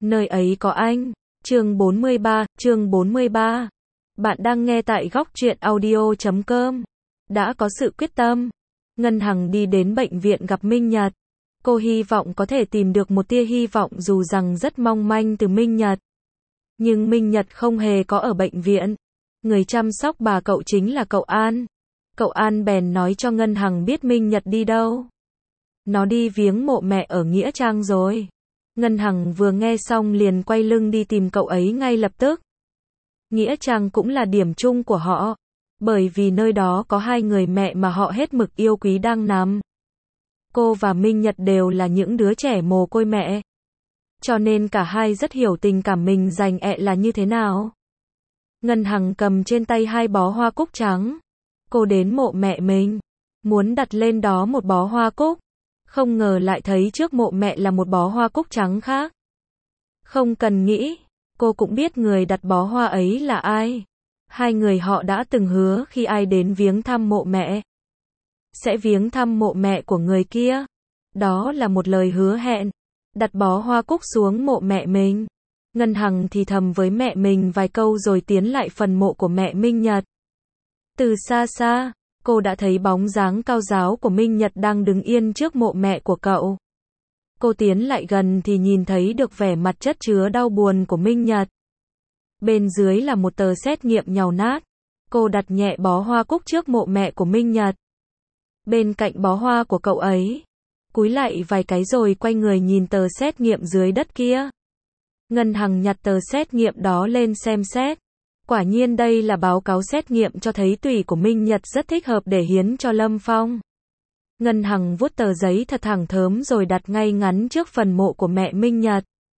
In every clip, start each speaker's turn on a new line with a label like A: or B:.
A: Nơi ấy có anh. Chương 43. Bạn đang nghe tại góc truyện audio.com. Đã có sự quyết tâm, Ngân Hằng đi đến bệnh viện gặp Minh Nhật. Cô hy vọng có thể tìm được một tia hy vọng dù rằng rất mong manh từ Minh Nhật. Nhưng Minh Nhật không hề có ở bệnh viện. Người chăm sóc bà cậu chính là cậu An. Cậu An bèn nói cho Ngân Hằng biết Minh Nhật đi đâu. Nó đi viếng mộ mẹ ở Nghĩa Trang rồi. Ngân Hằng vừa nghe xong liền quay lưng đi tìm cậu ấy ngay lập tức. Nghĩa Trang cũng là điểm chung của họ, bởi vì nơi đó có hai người mẹ mà họ hết mực yêu quý đang nằm. Cô và Minh Nhật đều là những đứa trẻ mồ côi mẹ, cho nên cả hai rất hiểu tình cảm mình dành là như thế nào. Ngân Hằng cầm trên tay hai bó hoa cúc trắng. Cô đến mộ mẹ mình, muốn đặt lên đó một bó hoa cúc. Không ngờ lại thấy trước mộ mẹ là một bó hoa cúc trắng khác. Không cần nghĩ, cô cũng biết người đặt bó hoa ấy là ai. Hai người họ đã từng hứa khi ai đến viếng thăm mộ mẹ, sẽ viếng thăm mộ mẹ của người kia. Đó là một lời hứa hẹn. Đặt bó hoa cúc xuống mộ mẹ mình. Ngân Hằng thì thầm với mẹ mình vài câu rồi tiến lại phần mộ của mẹ Minh Nhật. Từ xa xa, cô đã thấy bóng dáng cao ráo của Minh Nhật đang đứng yên trước mộ mẹ của cậu. Cô tiến lại gần thì nhìn thấy được vẻ mặt chất chứa đau buồn của Minh Nhật. Bên dưới là một tờ xét nghiệm nhàu nát. Cô đặt nhẹ bó hoa cúc trước mộ mẹ của Minh Nhật. Bên cạnh bó hoa của cậu ấy, cúi lại vài cái rồi quay người nhìn tờ xét nghiệm dưới đất kia. Ngân Hằng nhặt tờ xét nghiệm đó lên xem xét. Quả nhiên đây là báo cáo xét nghiệm cho thấy tủy của Minh Nhật rất thích hợp để hiến cho Lâm Phong. Ngân Hằng vuốt tờ giấy thật thẳng thớm rồi đặt ngay ngắn trước phần mộ của mẹ Minh Nhật.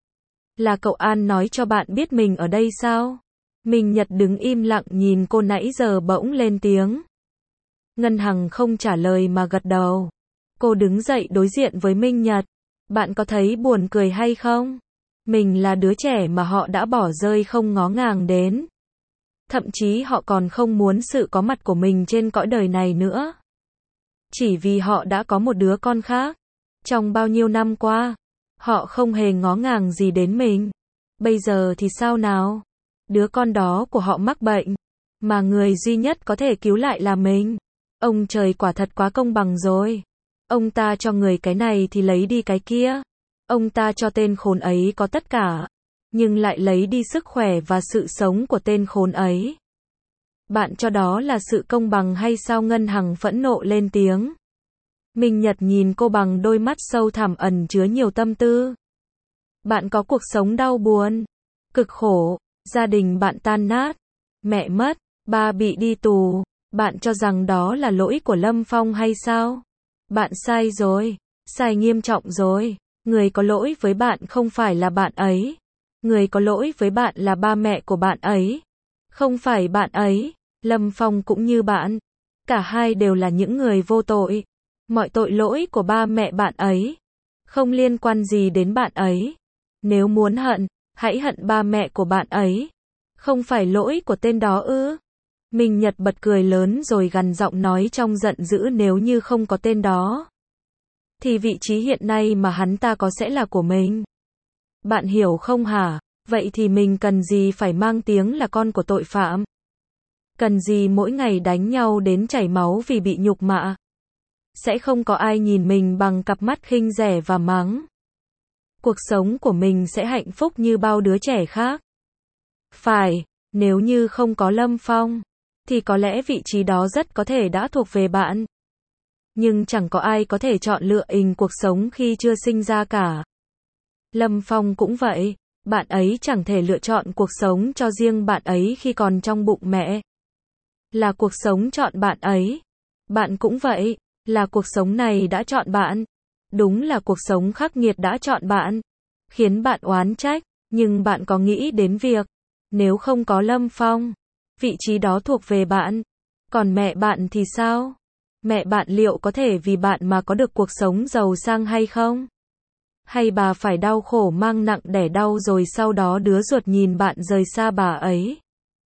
A: Là cậu An nói cho bạn biết mình ở đây sao? Minh Nhật đứng im lặng nhìn cô nãy giờ bỗng lên tiếng. Ngân Hằng không trả lời mà gật đầu. Cô đứng dậy đối diện với Minh Nhật. Bạn có thấy buồn cười hay không? Mình là đứa trẻ mà họ đã bỏ rơi không ngó ngàng đến. Thậm chí họ còn không muốn sự có mặt của mình trên cõi đời này nữa. Chỉ vì họ đã có một đứa con khác. Trong bao nhiêu năm qua, họ không hề ngó ngàng gì đến mình. Bây giờ thì sao nào? Đứa con đó của họ mắc bệnh, mà người duy nhất có thể cứu lại là mình. Ông trời quả thật quá công bằng rồi. Ông ta cho người cái này thì lấy đi cái kia. Ông ta cho tên khốn ấy có tất cả, nhưng lại lấy đi sức khỏe và sự sống của tên khốn ấy. Bạn cho đó là sự công bằng hay sao? Ngân Hằng phẫn nộ lên tiếng. Minh Nhật nhìn cô bằng đôi mắt sâu thẳm ẩn chứa nhiều tâm tư. Bạn có cuộc sống đau buồn, cực khổ, gia đình bạn tan nát, mẹ mất, ba bị đi tù. Bạn cho rằng đó là lỗi của Lâm Phong hay sao? Bạn sai rồi, sai nghiêm trọng rồi. Người có lỗi với bạn không phải là bạn ấy. Người có lỗi với bạn là ba mẹ của bạn ấy. Không phải bạn ấy. Lâm Phong cũng như bạn. Cả hai đều là những người vô tội. Mọi tội lỗi của ba mẹ bạn ấy không liên quan gì đến bạn ấy. Nếu muốn hận, hãy hận ba mẹ của bạn ấy. Không phải lỗi của tên đó ư? Minh Nhật bật cười lớn rồi gằn giọng nói trong giận dữ, nếu như không có tên đó, thì vị trí hiện nay mà hắn ta có sẽ là của mình. Bạn hiểu không hả? Vậy thì mình cần gì phải mang tiếng là con của tội phạm? Cần gì mỗi ngày đánh nhau đến chảy máu vì bị nhục mạ? Sẽ không có ai nhìn mình bằng cặp mắt khinh rẻ và mắng. Cuộc sống của mình sẽ hạnh phúc như bao đứa trẻ khác. Phải, nếu như không có Lâm Phong, thì có lẽ vị trí đó rất có thể đã thuộc về bạn. Nhưng chẳng có ai có thể chọn lựa cuộc sống khi chưa sinh ra cả. Lâm Phong cũng vậy, bạn ấy chẳng thể lựa chọn cuộc sống cho riêng bạn ấy khi còn trong bụng mẹ. Là cuộc sống chọn bạn ấy. Bạn cũng vậy, là cuộc sống này đã chọn bạn. Đúng là cuộc sống khắc nghiệt đã chọn bạn, khiến bạn oán trách, nhưng bạn có nghĩ đến việc, nếu không có Lâm Phong, vị trí đó thuộc về bạn. Còn mẹ bạn thì sao? Mẹ bạn liệu có thể vì bạn mà có được cuộc sống giàu sang hay không? Hay bà phải đau khổ mang nặng đẻ đau rồi sau đó đứa ruột nhìn bạn rời xa bà ấy?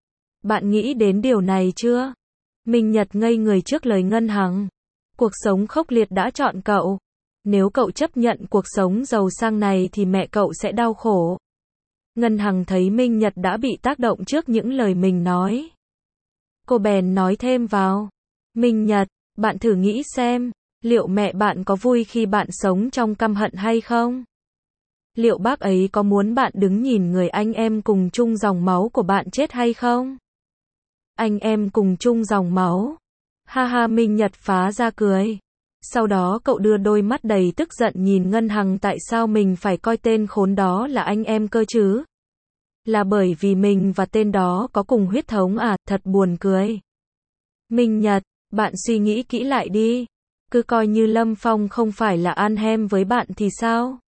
A: Bạn nghĩ đến điều này chưa? Minh Nhật ngây người trước lời Ngân Hằng. Cuộc sống khốc liệt đã chọn cậu. Nếu cậu chấp nhận cuộc sống giàu sang này thì mẹ cậu sẽ đau khổ. Ngân Hằng thấy Minh Nhật đã bị tác động trước những lời mình nói. Cô bèn nói thêm vào. Minh Nhật, bạn thử nghĩ xem, liệu mẹ bạn có vui khi bạn sống trong căm hận hay không? Liệu bác ấy có muốn bạn đứng nhìn người anh em cùng chung dòng máu của bạn chết hay không? Anh em cùng chung dòng máu. Ha ha, Minh Nhật phá ra cười. Sau đó cậu đưa đôi mắt đầy tức giận nhìn Ngân Hằng, tại sao mình phải coi tên khốn đó là anh em cơ chứ? Là bởi vì mình và tên đó có cùng huyết thống à, thật buồn cười. Minh Nhật, bạn suy nghĩ kỹ lại đi. Cứ coi như Lâm Phong không phải là Anhem với bạn thì sao?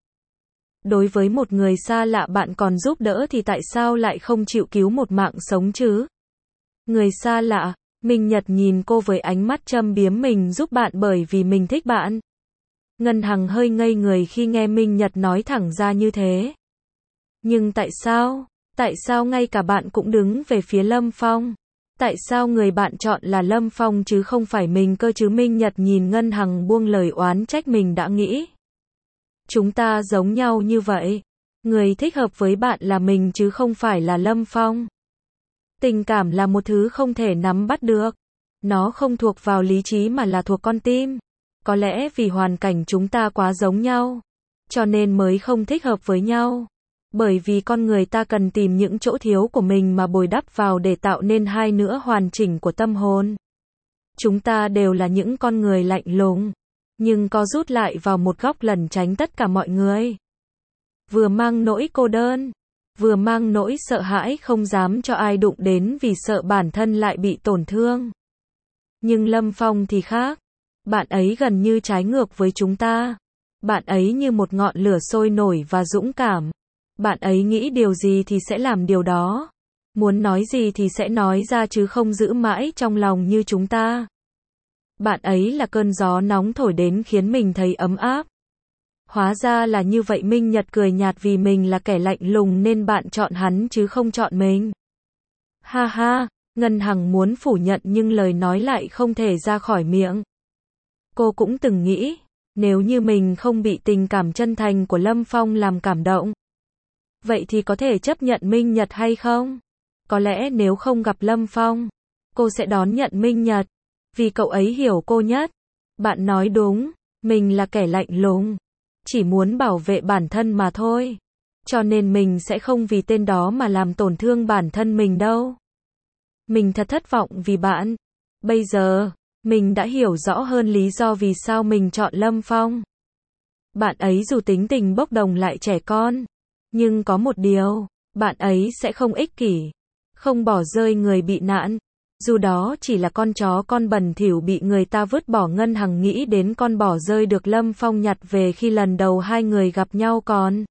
A: Đối với một người xa lạ bạn còn giúp đỡ thì tại sao lại không chịu cứu một mạng sống chứ? Người xa lạ, Minh Nhật nhìn cô với ánh mắt châm biếm, mình giúp bạn bởi vì mình thích bạn. Ngân Hằng hơi ngây người khi nghe Minh Nhật nói thẳng ra như thế. Nhưng tại sao? Tại sao ngay cả bạn cũng đứng về phía Lâm Phong? Tại sao người bạn chọn là Lâm Phong chứ không phải mình cơ chứ? Minh Nhật nhìn Ngân Hằng buông lời oán trách, mình đã nghĩ. Chúng ta giống nhau như vậy. Người thích hợp với bạn là mình chứ không phải là Lâm Phong. Tình cảm là một thứ không thể nắm bắt được. Nó không thuộc vào lý trí mà là thuộc con tim. Có lẽ vì hoàn cảnh chúng ta quá giống nhau, cho nên mới không thích hợp với nhau. Bởi vì con người ta cần tìm những chỗ thiếu của mình mà bồi đắp vào để tạo nên hai nửa hoàn chỉnh của tâm hồn. Chúng ta đều là những con người lạnh lùng, nhưng co rút lại vào một góc lẩn tránh tất cả mọi người. Vừa mang nỗi cô đơn, vừa mang nỗi sợ hãi không dám cho ai đụng đến vì sợ bản thân lại bị tổn thương. Nhưng Lâm Phong thì khác. Bạn ấy gần như trái ngược với chúng ta. Bạn ấy như một ngọn lửa sôi nổi và dũng cảm. Bạn ấy nghĩ điều gì thì sẽ làm điều đó. Muốn nói gì thì sẽ nói ra chứ không giữ mãi trong lòng như chúng ta. Bạn ấy là cơn gió nóng thổi đến khiến mình thấy ấm áp. Hóa ra là như vậy. Minh Nhật cười nhạt, vì mình là kẻ lạnh lùng nên bạn chọn hắn chứ không chọn mình. Ha ha, Ngân Hằng muốn phủ nhận nhưng lời nói lại không thể ra khỏi miệng. Cô cũng từng nghĩ, nếu như mình không bị tình cảm chân thành của Lâm Phong làm cảm động, vậy thì có thể chấp nhận Minh Nhật hay không? Có lẽ nếu không gặp Lâm Phong, cô sẽ đón nhận Minh Nhật, vì cậu ấy hiểu cô nhất. Bạn nói đúng, mình là kẻ lạnh lùng, chỉ muốn bảo vệ bản thân mà thôi. Cho nên mình sẽ không vì tên đó mà làm tổn thương bản thân mình đâu. Mình thật thất vọng vì bạn. Bây giờ, mình đã hiểu rõ hơn lý do vì sao mình chọn Lâm Phong. Bạn ấy dù tính tình bốc đồng lại trẻ con, nhưng có một điều, bạn ấy sẽ không ích kỷ, không bỏ rơi người bị nạn. Dù đó chỉ là con chó con bẩn thỉu bị người ta vứt bỏ. Ngân Hằng nghĩ đến con bỏ rơi được Lâm Phong nhặt về khi lần đầu hai người gặp nhau. Còn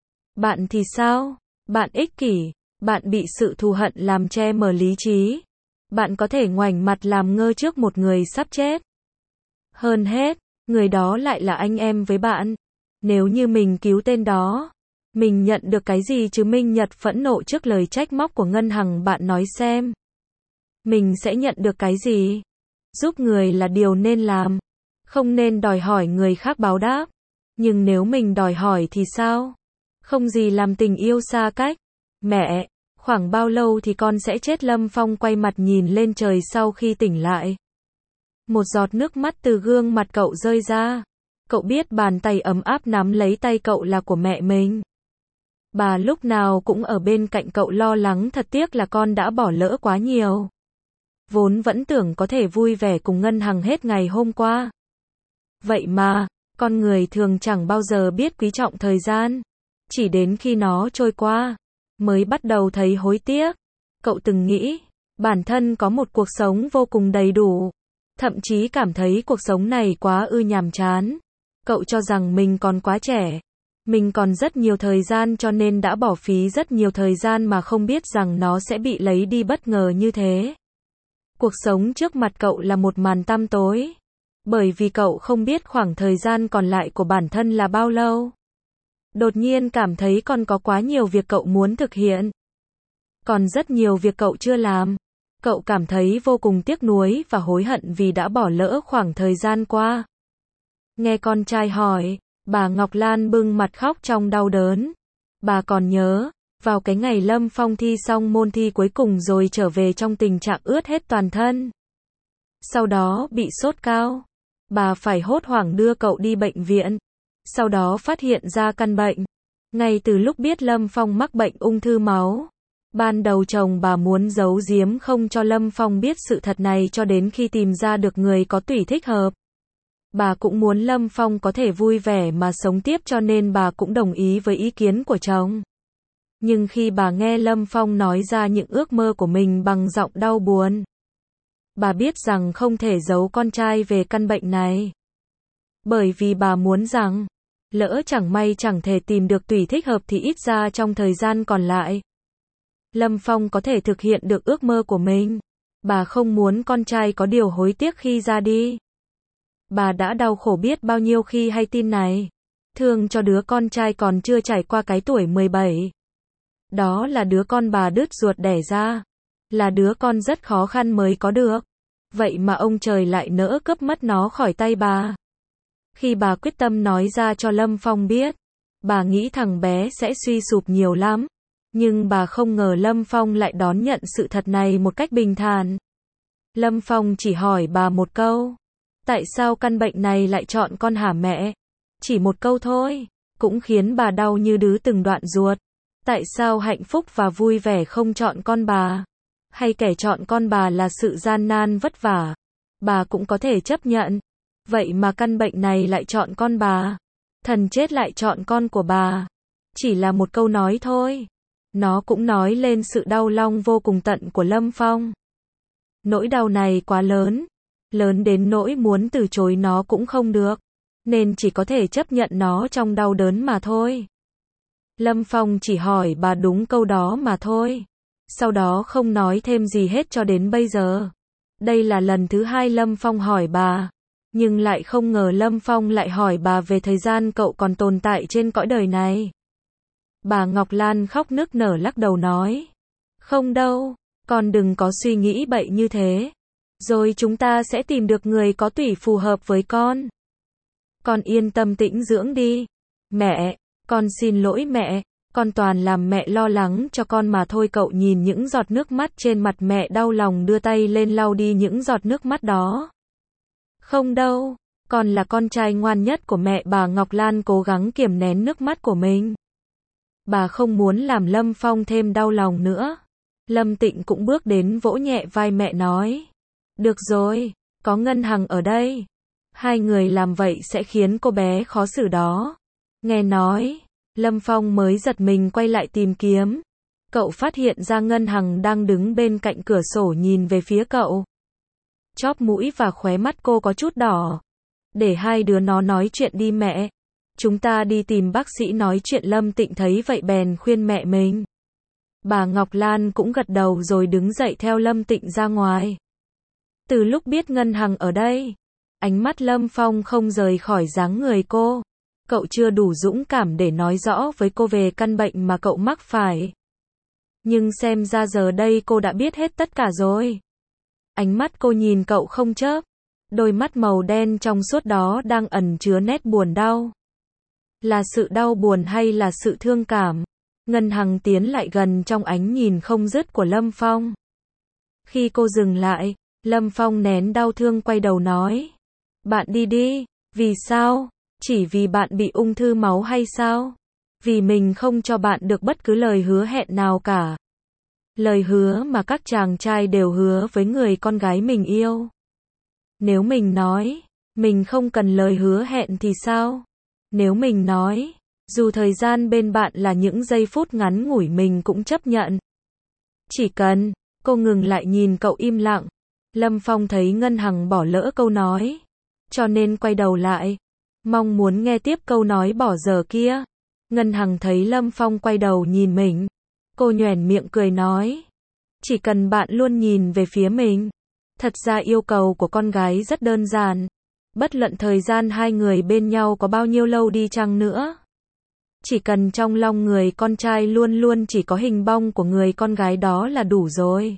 A: bạn thì sao? Bạn ích kỷ, bạn bị sự thù hận làm che mờ lý trí. Bạn có thể ngoảnh mặt làm ngơ trước một người sắp chết. Hơn hết, người đó lại là anh em với bạn. Nếu như mình cứu tên đó, mình nhận được cái gì chứ? Minh Nhật phẫn nộ trước lời trách móc của Ngân Hằng. Bạn nói xem, mình sẽ nhận được cái gì? Giúp người là điều nên làm, không nên đòi hỏi người khác báo đáp. Nhưng nếu mình đòi hỏi thì sao? Không gì làm tình yêu xa cách. Mẹ, khoảng bao lâu thì con sẽ chết? Lâm Phong quay mặt nhìn lên trời sau khi tỉnh lại. Một giọt nước mắt từ gương mặt cậu rơi ra. Cậu biết bàn tay ấm áp nắm lấy tay cậu là của mẹ mình. Bà lúc nào cũng ở bên cạnh cậu lo lắng. Thật tiếc là con đã bỏ lỡ quá nhiều. Vốn vẫn tưởng có thể vui vẻ cùng Ngân Hằng hết ngày hôm qua. Vậy mà, con người thường chẳng bao giờ biết quý trọng thời gian. Chỉ đến khi nó trôi qua, mới bắt đầu thấy hối tiếc. Cậu từng nghĩ, bản thân có một cuộc sống vô cùng đầy đủ. Thậm chí cảm thấy cuộc sống này quá nhàm chán. Cậu cho rằng mình còn quá trẻ. Mình còn rất nhiều thời gian cho nên đã bỏ phí rất nhiều thời gian mà không biết rằng nó sẽ bị lấy đi bất ngờ như thế. Cuộc sống trước mặt cậu là một màn tăm tối. Bởi vì cậu không biết khoảng thời gian còn lại của bản thân là bao lâu. Đột nhiên cảm thấy còn có quá nhiều việc cậu muốn thực hiện. Còn rất nhiều việc cậu chưa làm. Cậu cảm thấy vô cùng tiếc nuối và hối hận vì đã bỏ lỡ khoảng thời gian qua. Nghe con trai hỏi, bà Ngọc Lan bưng mặt khóc trong đau đớn. Bà còn nhớ, Vào cái ngày Lâm Phong thi xong môn thi cuối cùng rồi trở về trong tình trạng ướt hết toàn thân. Sau đó bị sốt cao. Bà phải hốt hoảng đưa cậu đi bệnh viện. Sau đó phát hiện ra căn bệnh. Ngay từ lúc biết Lâm Phong mắc bệnh ung thư máu. Ban đầu chồng bà muốn giấu giếm không cho Lâm Phong biết sự thật này cho đến khi tìm ra được người có tủy thích hợp. Bà cũng muốn Lâm Phong có thể vui vẻ mà sống tiếp cho nên bà cũng đồng ý với ý kiến của chồng. Nhưng khi bà nghe Lâm Phong nói ra những ước mơ của mình bằng giọng đau buồn, bà biết rằng không thể giấu con trai về căn bệnh này. Bởi vì bà muốn rằng, lỡ chẳng may chẳng thể tìm được tủy thích hợp thì ít ra trong thời gian còn lại, Lâm Phong có thể thực hiện được ước mơ của mình. Bà không muốn con trai có điều hối tiếc khi ra đi. Bà đã đau khổ biết bao nhiêu khi hay tin này. Thương cho đứa con trai còn chưa trải qua cái tuổi 17. Đó là đứa con bà đứt ruột đẻ ra. Là đứa con rất khó khăn mới có được. Vậy mà ông trời lại nỡ cướp mất nó khỏi tay bà. Khi bà quyết tâm nói ra cho Lâm Phong biết, bà nghĩ thằng bé sẽ suy sụp nhiều lắm. Nhưng bà không ngờ Lâm Phong lại đón nhận sự thật này một cách bình thản. Lâm Phong chỉ hỏi bà một câu. Tại sao căn bệnh này lại chọn con hả mẹ? Chỉ một câu thôi, cũng khiến bà đau như đứt từng đoạn ruột. Tại sao hạnh phúc và vui vẻ không chọn con bà? Hay kẻ chọn con bà là sự gian nan vất vả? Bà cũng có thể chấp nhận. Vậy mà căn bệnh này lại chọn con bà. Thần chết lại chọn con của bà. Chỉ là một câu nói thôi. Nó cũng nói lên sự đau lòng vô cùng tận của Lâm Phong. Nỗi đau này quá lớn. Lớn đến nỗi muốn từ chối nó cũng không được. Nên chỉ có thể chấp nhận nó trong đau đớn mà thôi. Lâm Phong chỉ hỏi bà đúng câu đó mà thôi. Sau đó không nói thêm gì hết cho đến bây giờ. Đây là lần thứ hai Lâm Phong hỏi bà. Nhưng lại không ngờ Lâm Phong lại hỏi bà về thời gian cậu còn tồn tại trên cõi đời này. Bà Ngọc Lan khóc nức nở lắc đầu nói. Không đâu, con đừng có suy nghĩ bậy như thế. Rồi chúng ta sẽ tìm được người có tủy phù hợp với con. Con yên tâm tĩnh dưỡng đi. Mẹ, con xin lỗi mẹ. Con toàn làm mẹ lo lắng cho con mà thôi. Cậu nhìn những giọt nước mắt trên mặt mẹ đau lòng đưa tay lên lau đi những giọt nước mắt đó. Không đâu, con là con trai ngoan nhất của mẹ. Bà Ngọc Lan cố gắng kiềm nén nước mắt của mình. Bà không muốn làm Lâm Phong thêm đau lòng nữa. Lâm Tịnh cũng bước đến vỗ nhẹ vai mẹ nói. Được rồi, có Ngân Hằng ở đây. Hai người làm vậy sẽ khiến cô bé khó xử đó. Nghe nói, Lâm Phong mới giật mình quay lại tìm kiếm. Cậu phát hiện ra Ngân Hằng đang đứng bên cạnh cửa sổ nhìn về phía cậu. Chóp mũi và khóe mắt cô có chút đỏ. Để hai đứa nó nói chuyện đi mẹ. Chúng ta đi tìm bác sĩ nói chuyện. Lâm Tịnh thấy vậy bèn khuyên mẹ mình. Bà Ngọc Lan cũng gật đầu rồi đứng dậy theo Lâm Tịnh ra ngoài. Từ lúc biết Ngân Hằng ở đây, ánh mắt Lâm Phong không rời khỏi dáng người cô. Cậu chưa đủ dũng cảm để nói rõ với cô về căn bệnh mà cậu mắc phải. Nhưng xem ra giờ đây cô đã biết hết tất cả rồi. Ánh mắt cô nhìn cậu không chớp. Đôi mắt màu đen trong suốt đó đang ẩn chứa nét buồn đau. Là sự đau buồn hay là sự thương cảm? Ngân Hằng tiến lại gần trong ánh nhìn không dứt của Lâm Phong. Khi cô dừng lại, Lâm Phong nén đau thương quay đầu nói. Bạn đi đi. Vì sao? Chỉ vì bạn bị ung thư máu hay sao? Vì mình không cho bạn được bất cứ lời hứa hẹn nào cả. Lời hứa mà các chàng trai đều hứa với người con gái mình yêu. Nếu mình nói, mình không cần lời hứa hẹn thì sao? Nếu mình nói, dù thời gian bên bạn là những giây phút ngắn ngủi mình cũng chấp nhận. Chỉ cần, cô ngừng lại nhìn cậu im lặng. Lâm Phong thấy Ngân Hằng bỏ lỡ câu nói. Cho nên quay đầu lại. Mong muốn nghe tiếp câu nói bỏ dở kia. Ngân Hằng thấy Lâm Phong quay đầu nhìn mình. Cô nhoẻn miệng cười nói. Chỉ cần bạn luôn nhìn về phía mình. Thật ra yêu cầu của con gái rất đơn giản. Bất luận thời gian hai người bên nhau có bao nhiêu lâu đi chăng nữa. Chỉ cần trong lòng người con trai luôn luôn chỉ có hình bóng của người con gái đó là đủ rồi.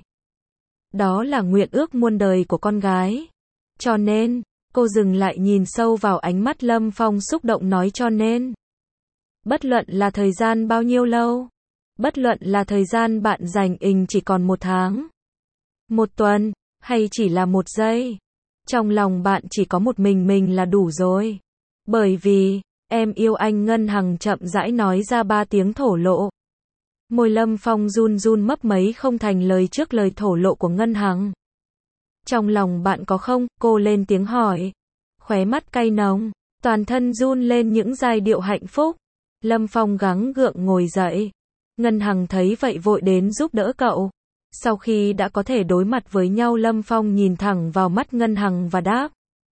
A: Đó là nguyện ước muôn đời của con gái. Cho nên, cô dừng lại nhìn sâu vào ánh mắt Lâm Phong xúc động nói cho nên. Bất luận là thời gian bao nhiêu lâu, Bất luận là thời gian bạn dành chỉ còn 1 tháng, 1 tuần, hay chỉ là 1 giây. Trong lòng bạn chỉ có một mình là đủ rồi. Bởi vì, em yêu anh, Ngân Hằng chậm rãi nói ra 3 tiếng thổ lộ. Môi Lâm Phong run run mấp mấy không thành lời trước lời thổ lộ của Ngân Hằng. Trong lòng bạn có không? Cô lên tiếng hỏi. Khóe mắt cay nồng, toàn thân run lên những giai điệu hạnh phúc. Lâm Phong gắng gượng ngồi dậy. Ngân Hằng thấy vậy vội đến giúp đỡ cậu. Sau khi đã có thể đối mặt với nhau, Lâm Phong nhìn thẳng vào mắt Ngân Hằng và đáp.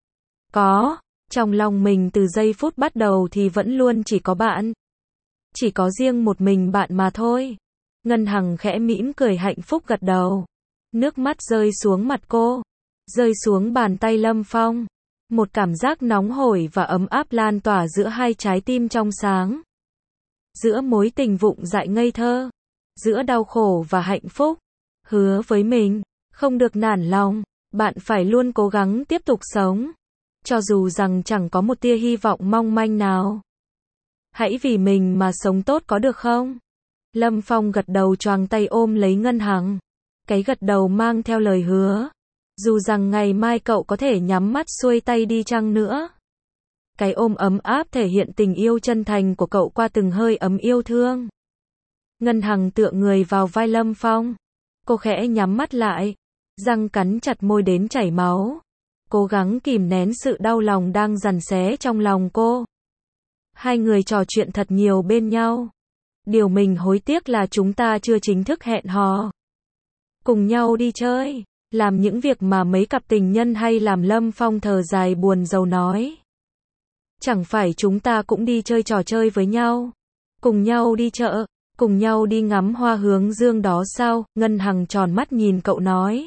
A: Có, trong lòng mình từ giây phút bắt đầu thì vẫn luôn chỉ có bạn. Chỉ có riêng một mình bạn mà thôi. Ngân Hằng khẽ mỉm cười hạnh phúc gật đầu. Nước mắt rơi xuống mặt cô, rơi xuống bàn tay Lâm Phong. Một cảm giác nóng hổi và ấm áp lan tỏa giữa hai trái tim trong sáng. Giữa mối tình vụng dại ngây thơ, giữa đau khổ và hạnh phúc. Hứa với mình, không được nản lòng, bạn phải luôn cố gắng tiếp tục sống. Cho dù rằng chẳng có một tia hy vọng mong manh nào. Hãy vì mình mà sống tốt có được không? Lâm Phong gật đầu choàng tay ôm lấy Ngân Hằng. Cái gật đầu mang theo lời hứa. Dù rằng ngày mai cậu có thể nhắm mắt xuôi tay đi chăng nữa. Cái ôm ấm áp thể hiện tình yêu chân thành của cậu qua từng hơi ấm yêu thương. Ngân Hằng tựa người vào vai Lâm Phong. Cô khẽ nhắm mắt lại, răng cắn chặt môi đến chảy máu. Cố gắng kìm nén sự đau lòng đang giằng xé trong lòng cô. Hai người trò chuyện thật nhiều bên nhau. Điều mình hối tiếc là chúng ta chưa chính thức hẹn hò. Cùng nhau đi chơi, làm những việc mà mấy cặp tình nhân hay làm. Lâm Phong thở dài buồn rầu nói. Chẳng phải chúng ta cũng đi chơi trò chơi với nhau, cùng nhau đi chợ, cùng nhau đi ngắm hoa hướng dương đó sao? Ngân Hằng tròn mắt nhìn cậu nói.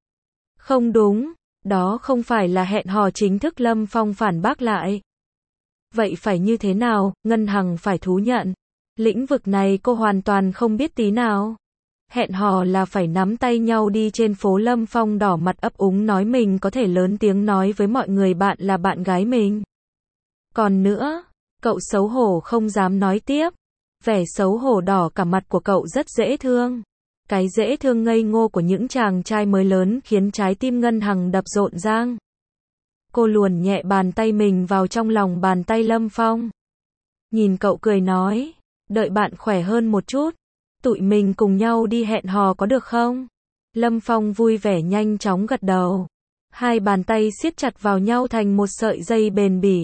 A: Không đúng, đó không phải là hẹn hò chính thức. Lâm Phong phản bác lại. Vậy phải như thế nào? Ngân Hằng phải thú nhận. Lĩnh vực này cô hoàn toàn không biết tí nào. Hẹn hò là phải nắm tay nhau đi trên phố. Lâm Phong đỏ mặt ấp úng nói mình có thể lớn tiếng nói với mọi người bạn là bạn gái mình. Còn nữa, cậu xấu hổ không dám nói tiếp. Vẻ xấu hổ đỏ cả mặt của cậu rất dễ thương. Cái dễ thương ngây ngô của những chàng trai mới lớn khiến trái tim Ngân Hằng đập rộn rang. Cô luồn nhẹ bàn tay mình vào trong lòng bàn tay Lâm Phong. Nhìn cậu cười nói, đợi bạn khỏe hơn một chút, tụi mình cùng nhau đi hẹn hò có được không? Lâm Phong vui vẻ nhanh chóng gật đầu. Hai bàn tay siết chặt vào nhau thành một sợi dây bền bỉ.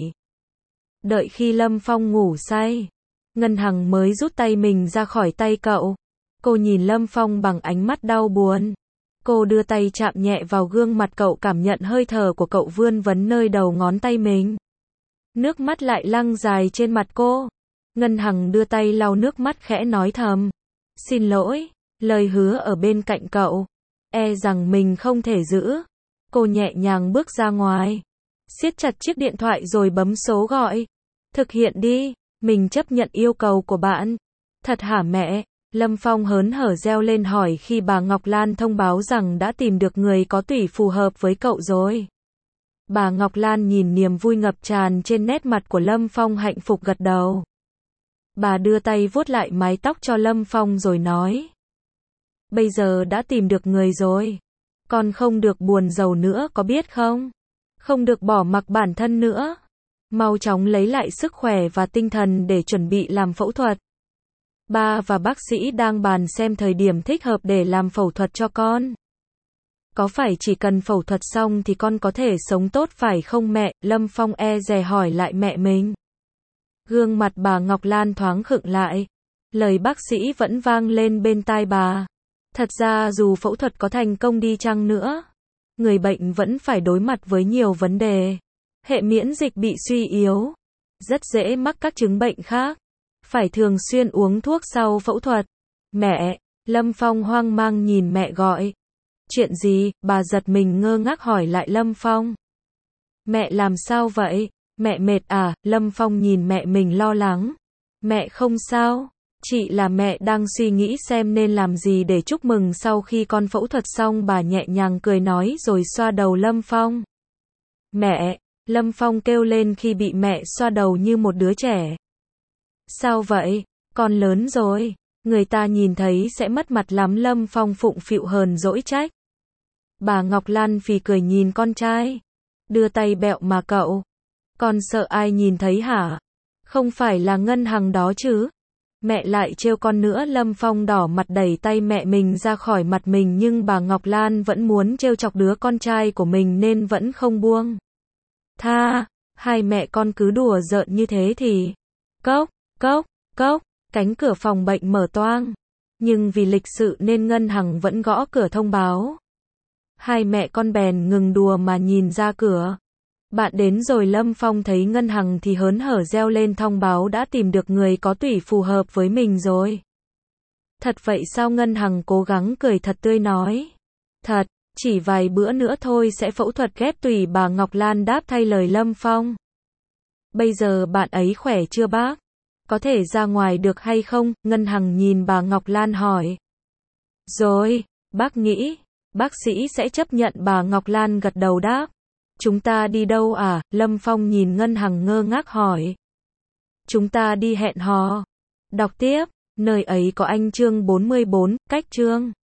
A: Đợi khi Lâm Phong ngủ say, Ngân Hằng mới rút tay mình ra khỏi tay cậu. Cô nhìn Lâm Phong bằng ánh mắt đau buồn. Cô đưa tay chạm nhẹ vào gương mặt cậu, cảm nhận hơi thở của cậu vươn vấn nơi đầu ngón tay mình. Nước mắt lại lăn dài trên mặt cô. Ngân Hằng đưa tay lau nước mắt khẽ nói thầm. Xin lỗi, lời hứa ở bên cạnh cậu. E rằng mình không thể giữ. Cô nhẹ nhàng bước ra ngoài. Siết chặt chiếc điện thoại rồi bấm số gọi. Thực hiện đi, mình chấp nhận yêu cầu của bạn. Thật hả mẹ? Lâm Phong hớn hở reo lên hỏi khi bà Ngọc Lan thông báo rằng đã tìm được người có tủy phù hợp với cậu rồi. Bà Ngọc Lan nhìn niềm vui ngập tràn trên nét mặt của Lâm Phong hạnh phúc gật đầu. Bà đưa tay vuốt lại mái tóc cho Lâm Phong rồi nói. Bây giờ đã tìm được người rồi. Con không được buồn rầu nữa có biết không? Không được bỏ mặc bản thân nữa. Mau chóng lấy lại sức khỏe và tinh thần để chuẩn bị làm phẫu thuật. Ba và bác sĩ đang bàn xem thời điểm thích hợp để làm phẫu thuật cho con. Có phải chỉ cần phẫu thuật xong thì con có thể sống tốt phải không mẹ? Lâm Phong e dè hỏi lại mẹ mình. Gương mặt bà Ngọc Lan thoáng khựng lại. Lời bác sĩ vẫn vang lên bên tai bà. Thật ra dù phẫu thuật có thành công đi chăng nữa, người bệnh vẫn phải đối mặt với nhiều vấn đề. Hệ miễn dịch bị suy yếu, rất dễ mắc các chứng bệnh khác. Phải thường xuyên uống thuốc sau phẫu thuật. Mẹ, Lâm Phong hoang mang nhìn mẹ gọi. Chuyện gì? Bà giật mình ngơ ngác hỏi lại Lâm Phong. Mẹ làm sao vậy? Mẹ mệt à? Lâm Phong nhìn mẹ mình lo lắng. Mẹ không sao, chị là mẹ đang suy nghĩ xem nên làm gì để chúc mừng sau khi con phẫu thuật xong. Bà nhẹ nhàng cười nói rồi xoa đầu Lâm Phong. Mẹ, Lâm Phong kêu lên khi bị mẹ xoa đầu như một đứa trẻ. Sao vậy? Con lớn rồi. Người ta nhìn thấy sẽ mất mặt lắm. Lâm Phong phụng phịu hờn dỗi trách. Bà Ngọc Lan phì cười nhìn con trai. Đưa tay bẹo mà cậu. Con sợ ai nhìn thấy hả? Không phải là Ngân Hằng đó chứ? Mẹ lại trêu con nữa. Lâm Phong đỏ mặt đẩy tay mẹ mình ra khỏi mặt mình, nhưng bà Ngọc Lan vẫn muốn trêu chọc đứa con trai của mình nên vẫn không buông tha. Hai mẹ con cứ đùa giỡn như thế thì cốc, cốc, cốc, cánh cửa phòng bệnh mở toang. Nhưng vì lịch sự nên Ngân Hằng vẫn gõ cửa thông báo. Hai mẹ con bèn ngừng đùa mà nhìn ra cửa. Bạn đến rồi. Lâm Phong thấy Ngân Hằng thì hớn hở reo lên thông báo đã tìm được người có tủy phù hợp với mình rồi. Thật vậy sao? Ngân Hằng cố gắng cười thật tươi nói. Thật, chỉ vài bữa nữa thôi sẽ phẫu thuật ghép tủy. Bà Ngọc Lan đáp thay lời Lâm Phong. Bây giờ bạn ấy khỏe chưa bác? Có thể ra ngoài được hay không? Ngân Hằng nhìn bà Ngọc Lan hỏi. Rồi, bác nghĩ, bác sĩ sẽ chấp nhận. Bà Ngọc Lan gật đầu đáp. Chúng ta đi đâu à? Lâm Phong nhìn Ngân Hằng ngơ ngác hỏi. Chúng ta đi hẹn hò. Đọc tiếp, nơi ấy có anh. Chương 44, cách chương